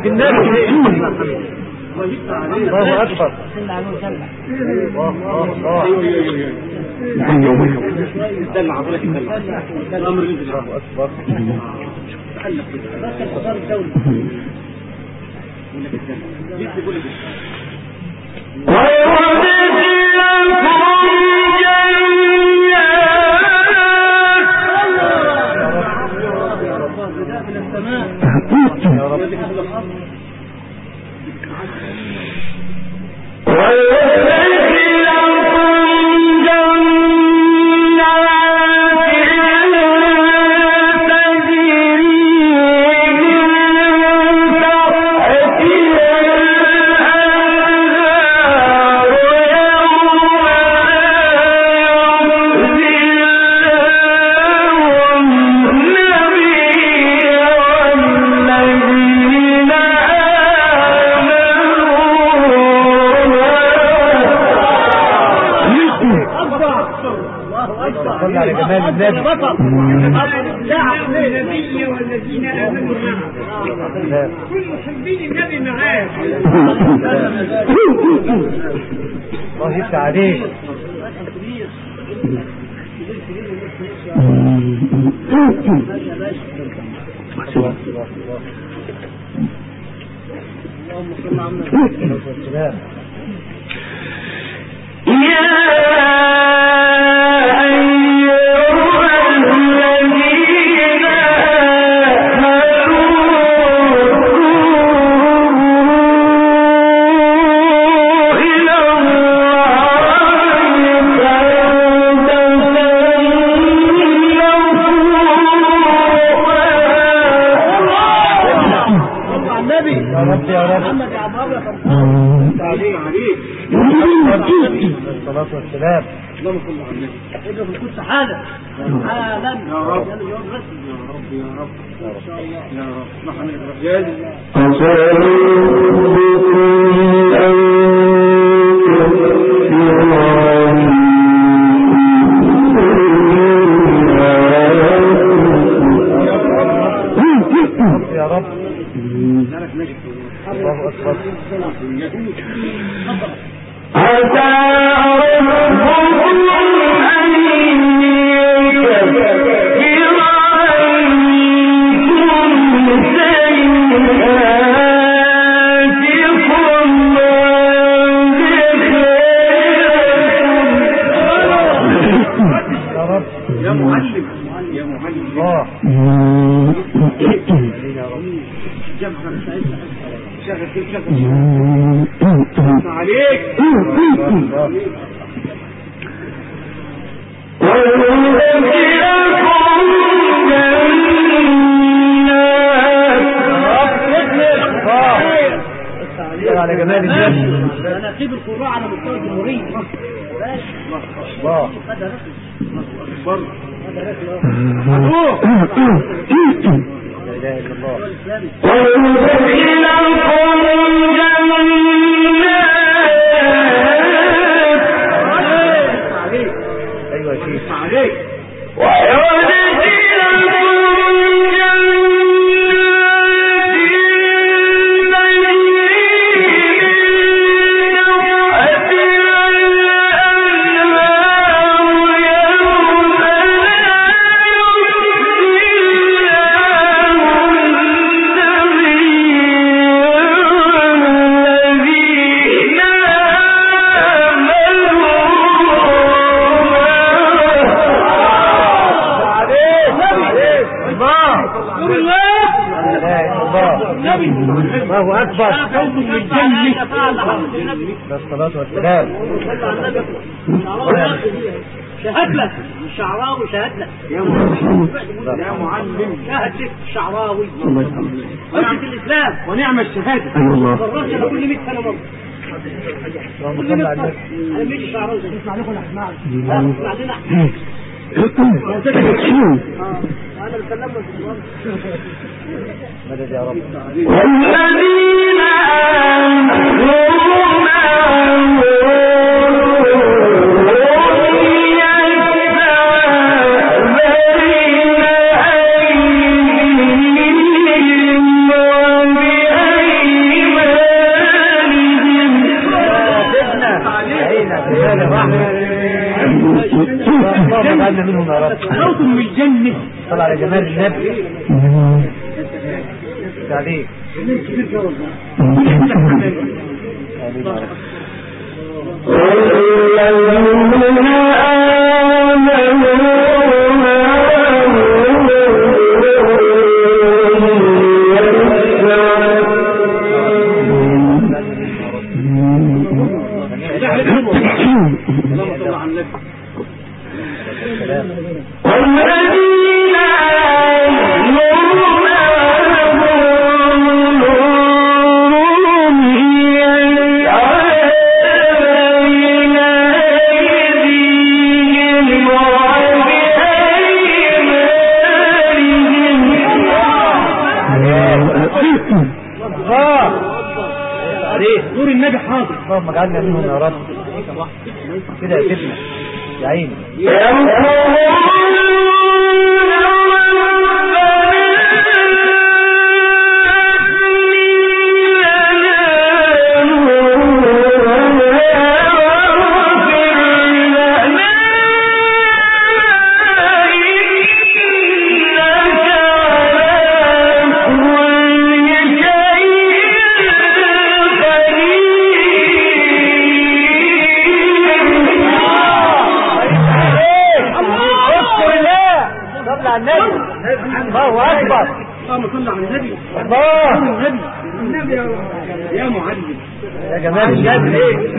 حضرة النبي. الله أكبر. دلع حضرتك دلع الأمر نزل. الله أكبر. تعلق بقرار الدولة النبي والذين آمنوا معه كل محبين النبي معاه. الله يفتح عليك. اللهم صل على النبي. الصلاة والسلام. اللهم صل على النبي. اجب القدس حالا حالا يا رب يا رب يا رب ان شاء الله يا رب. نحن الرجال يا رب. الله أكبر. يا معلم يا معلم الله شغل كيف شغل عليك على جمال الجنة. انا اجيب القراء على مستوى الجمهورية. الله برضه لا إله إلا الله. أيوة يا شيخ عليك الله أكبر. الصلاة والسلام. شهد لك الشعراوي شهد لك يا معلم شهد لك الشعراوي ونعم الإسلام ونعم الشهادة. فرجت كل 100 سنة مرة. اللهم صل على النبي. أنا ميجي شعراوي اسمع لكم أحمد اسمع لنا أنا بسلم مدد يا رب. والذين آمنوا بين أيديهم وبأيديهم صوت من الجنة. صل على جمال النبي. تعليق. نور النبي حاضر. اللهم اجعلنا منهم يا رب. كده يا سيدنا يا عيني. الله أكبر. اللهم صل على النبي. الله النبي يا معلم يا جمال النبي.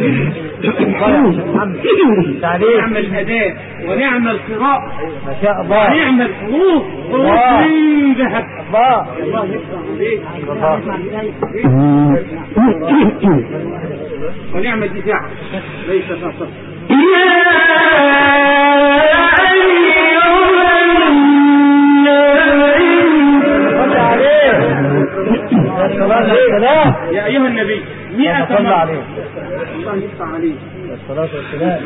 نعم الأداء ونعم القراءة ما شاء الله. ونعم الحروف من ذهب. الله الله يفتح عليك. ونعم الدفاع ليس فقط. يا أيها النبي 100 مرة. الله يفتح عليك. الصلاة والسلام.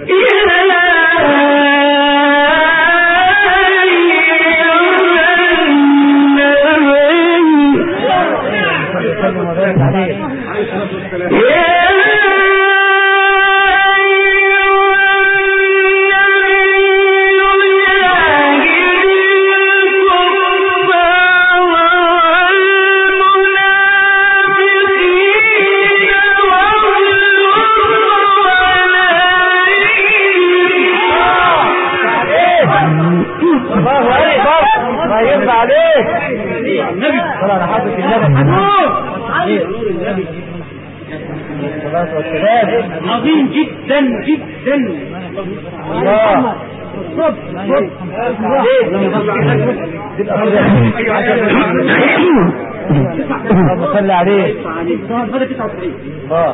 عظيم جدا جدا. الله صل عليه. هذا 99. الله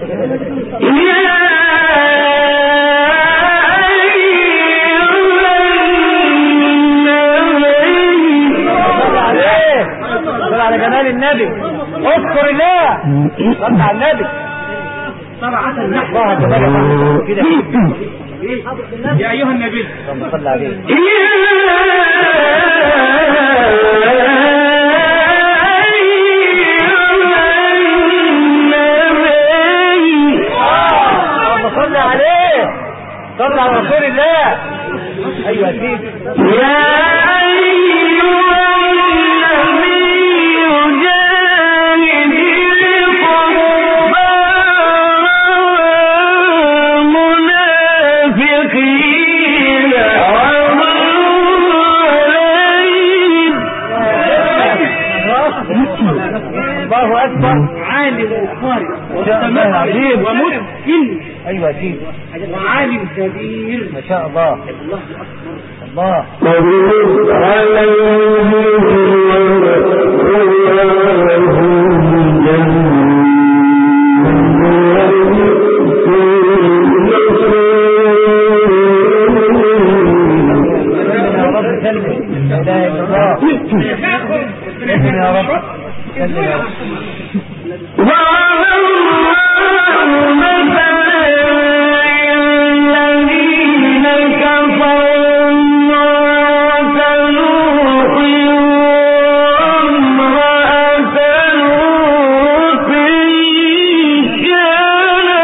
صل على جمال النبي. اذكر الله. صل على النبي. طبعا الله كده. يا أيها النبي اللهم صل عليه. اللهم صل عليه. صل على رسول الله. ايوه يا سيدي. الله اكبر. عالم وقارئ ومتمكن ومتقن. ايوه يا سيدي. وعالم كبير. ما شاء الله. الله يا رب.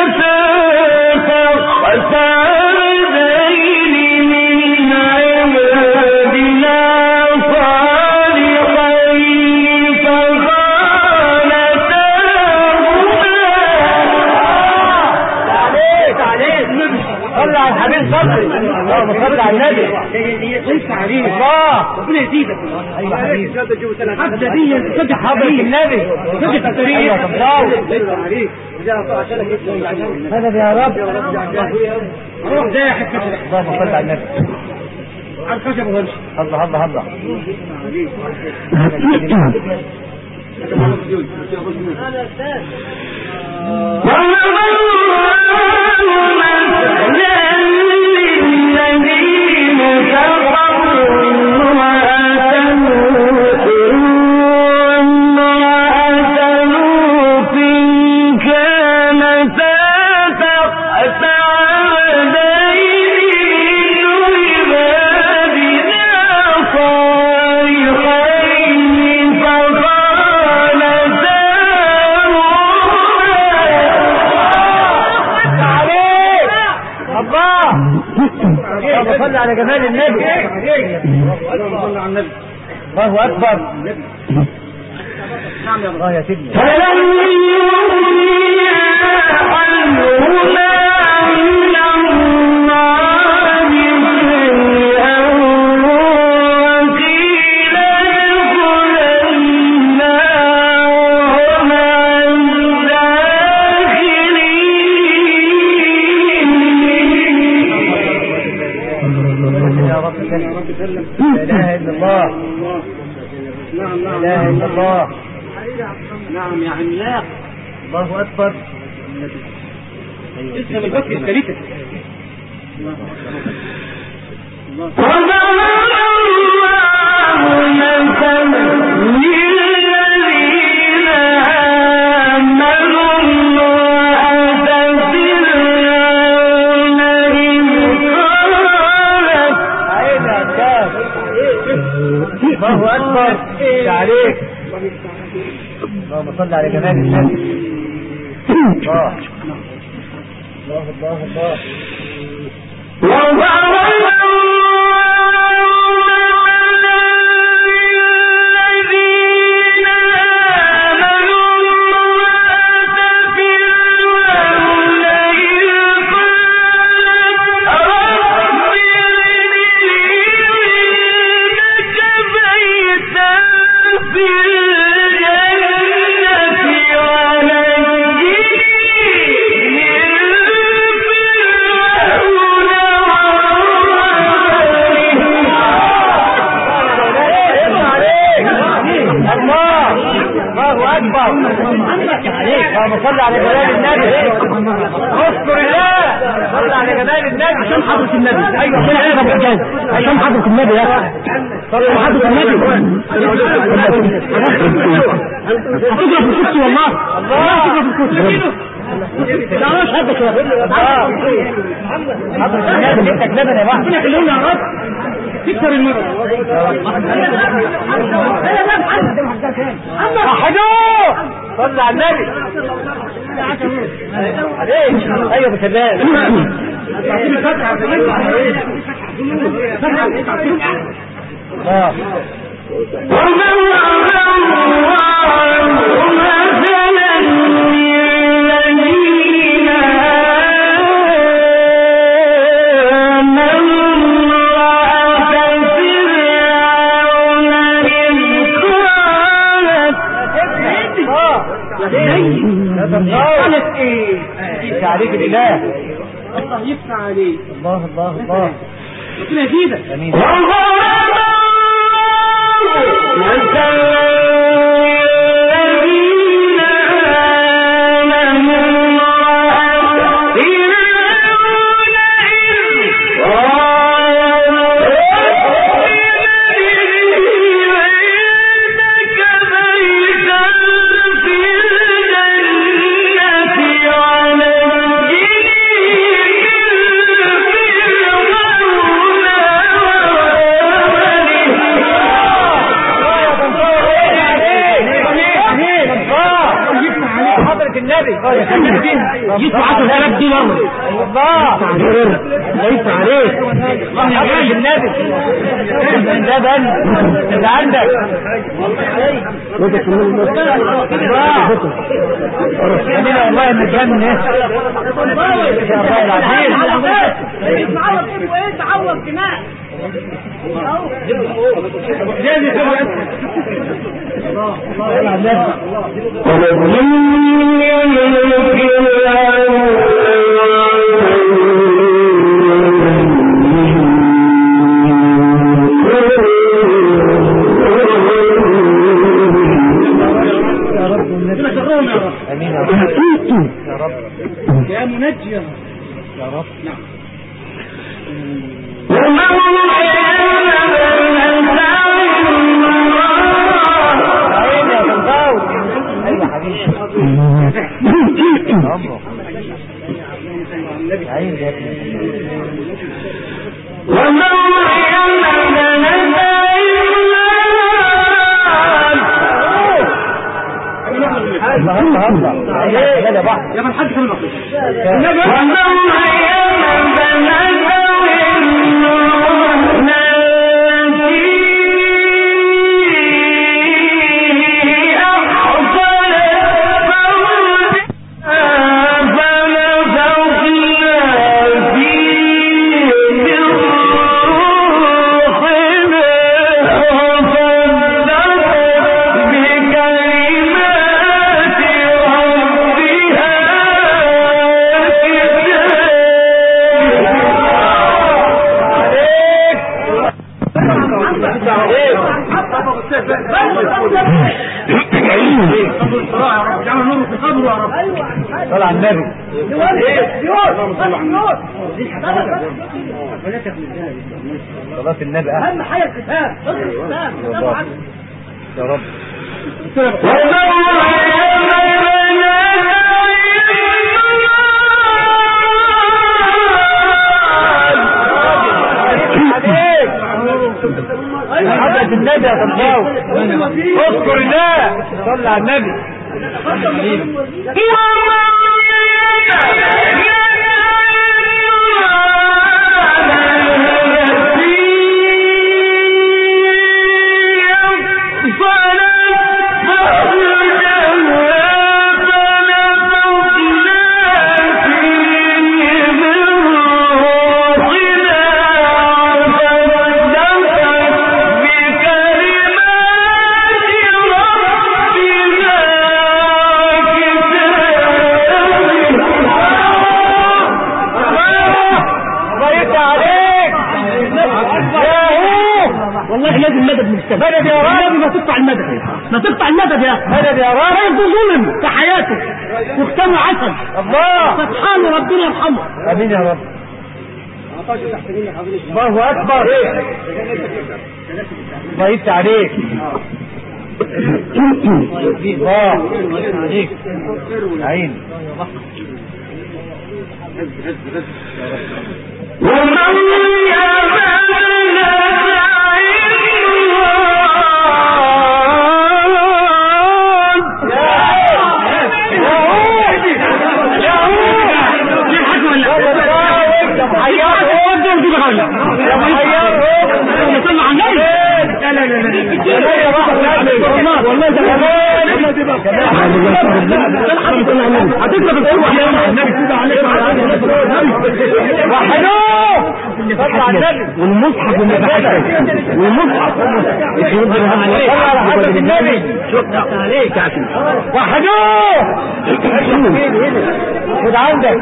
الله عليك الله ربنا يزيدك. ايوه حبيبي حتى دي تصدق حضرة النبي تصدق التاريخ. ايوه تفضل عليك مدد يا رب. روح زي حكايه اللهم صل على النبي على الخشب وهمشي. الله الله الله صلى على جمال النبي. الله اكبر. نعم يا الله يا سيدنا. لا اله الا الله. نعم يا عملاق. الله اكبر. اسم البكر الثالثة. الله اكبر عليك. اللهم صل على جمال النبي. الله الله الله اللهم صل على جلال النبي. اذكر الله. صل على جلال النبي عشان حضرة النبي. ايوه كده يا ابو حجاج عشان حضرة النبي يا اخي. صل على حضرة النبي. هتضرب في الكرسي والله. الله هتضرب في الكرسي. لا مش حدك يا حضرة النبي انت كلبنا يا واحد. ربنا يخليهم يا رب. تكسر المرض. حجوه صل على النبي. ايوه بسلام. قالت ايه عليك الاله. الله يفتح عليك. الله الله الله ربنا يزيدك. امين. يدفع 10,000 دولار. الله ليس عليك. الله يعيش النبي. ده بل اللي عندك. جميل والله مجنن. يا الله العظيم. تعوض ايه وايه تعوض دماء. يا منجي يا رب. نعم. يا من حد في المقصود صلى على النبي. صلاة النبي أهم حاجة الكتاب. يا رب. حضرة النبي يا صداوي اذكر الله صلى على النبي. والله لازم مدد من السماء. مدد يا رب. لازم ما تقطع المدد، ما تقطع المدد يا مدد يا رب. هيبقى ظلم في حياته واختموا عسل. الله سبحان ربنا يرحمه. امين يا رب. الله اكبر. الله يفتح عليك. الله يفتح عليك. عين. والمصحف والمصحف على حضرة النبي. شكرا عليك يا أخي. وحدوه خد عندك.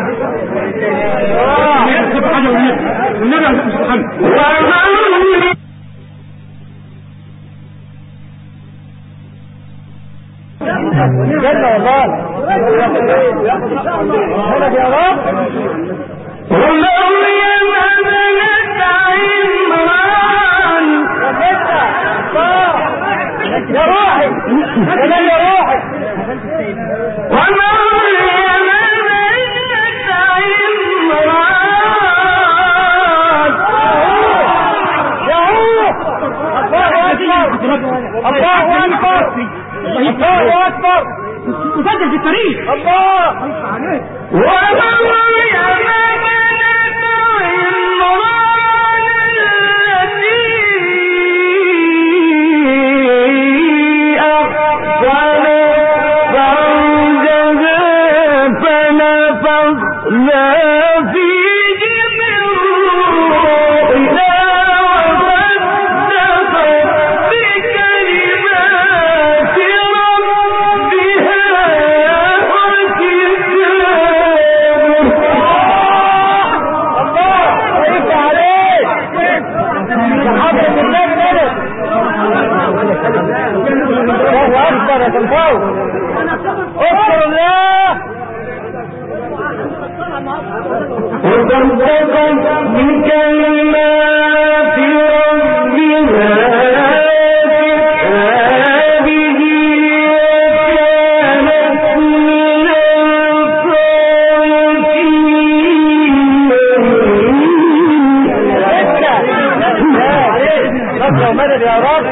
خد حاجة والنبي عليه الصلاة والسلام. جنة والله. مدد يا رب. ومريم ابنة عمران. يا روحي يا روحي. ومريم ابنة عمران. الله أكبر. الله أكبر. مسجل في التاريخ. الله ومريم ابنة عمران التي أحسنت فرجها فنفخنا فيه من روحنا الله اذكر الله وصدقت بكلمات ربنا ومدد يا رب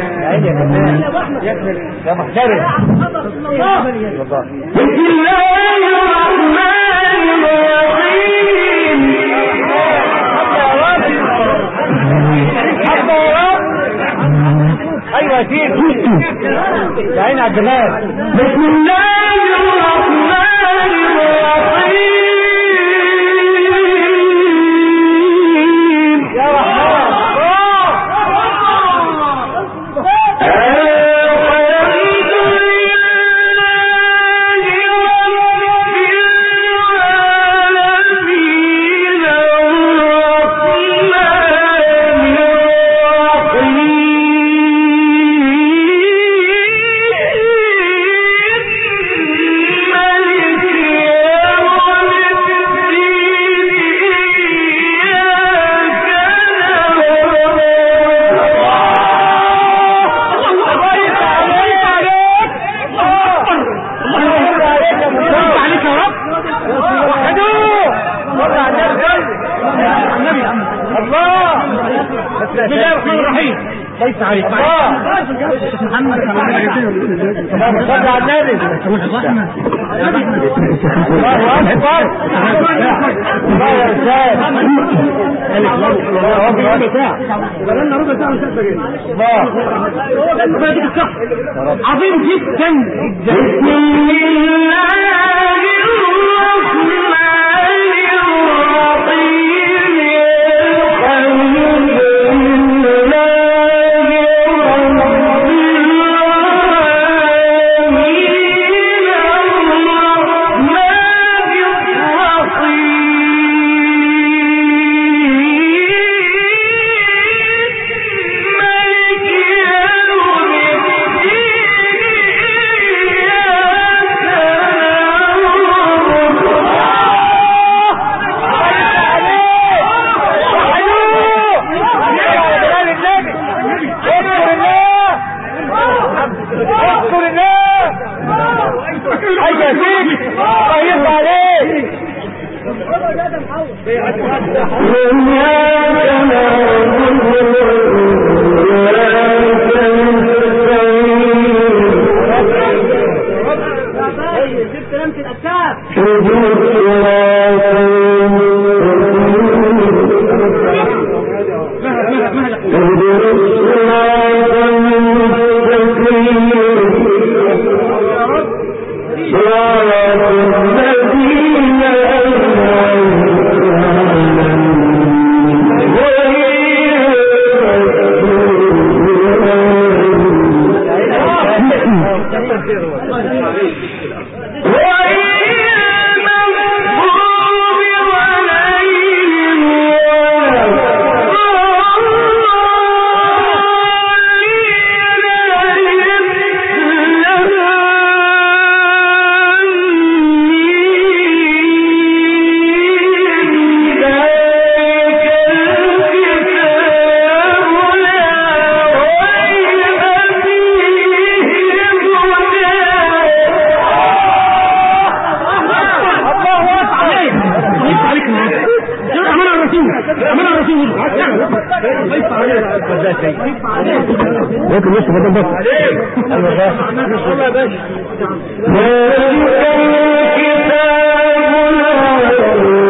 يا محترم. بسم الله الرحمن الرحيم. ايوه يا سيدي يا عيني على الجمال. بسم الله الرحمن الرحيم. يا رحمن كيف عليك محمد صلى على النبي. الله اكبر. الله يا رجال. عظيم جدا. بسم الله لكن لسه فضل بس عليك. ايوه بس والله يا باشا.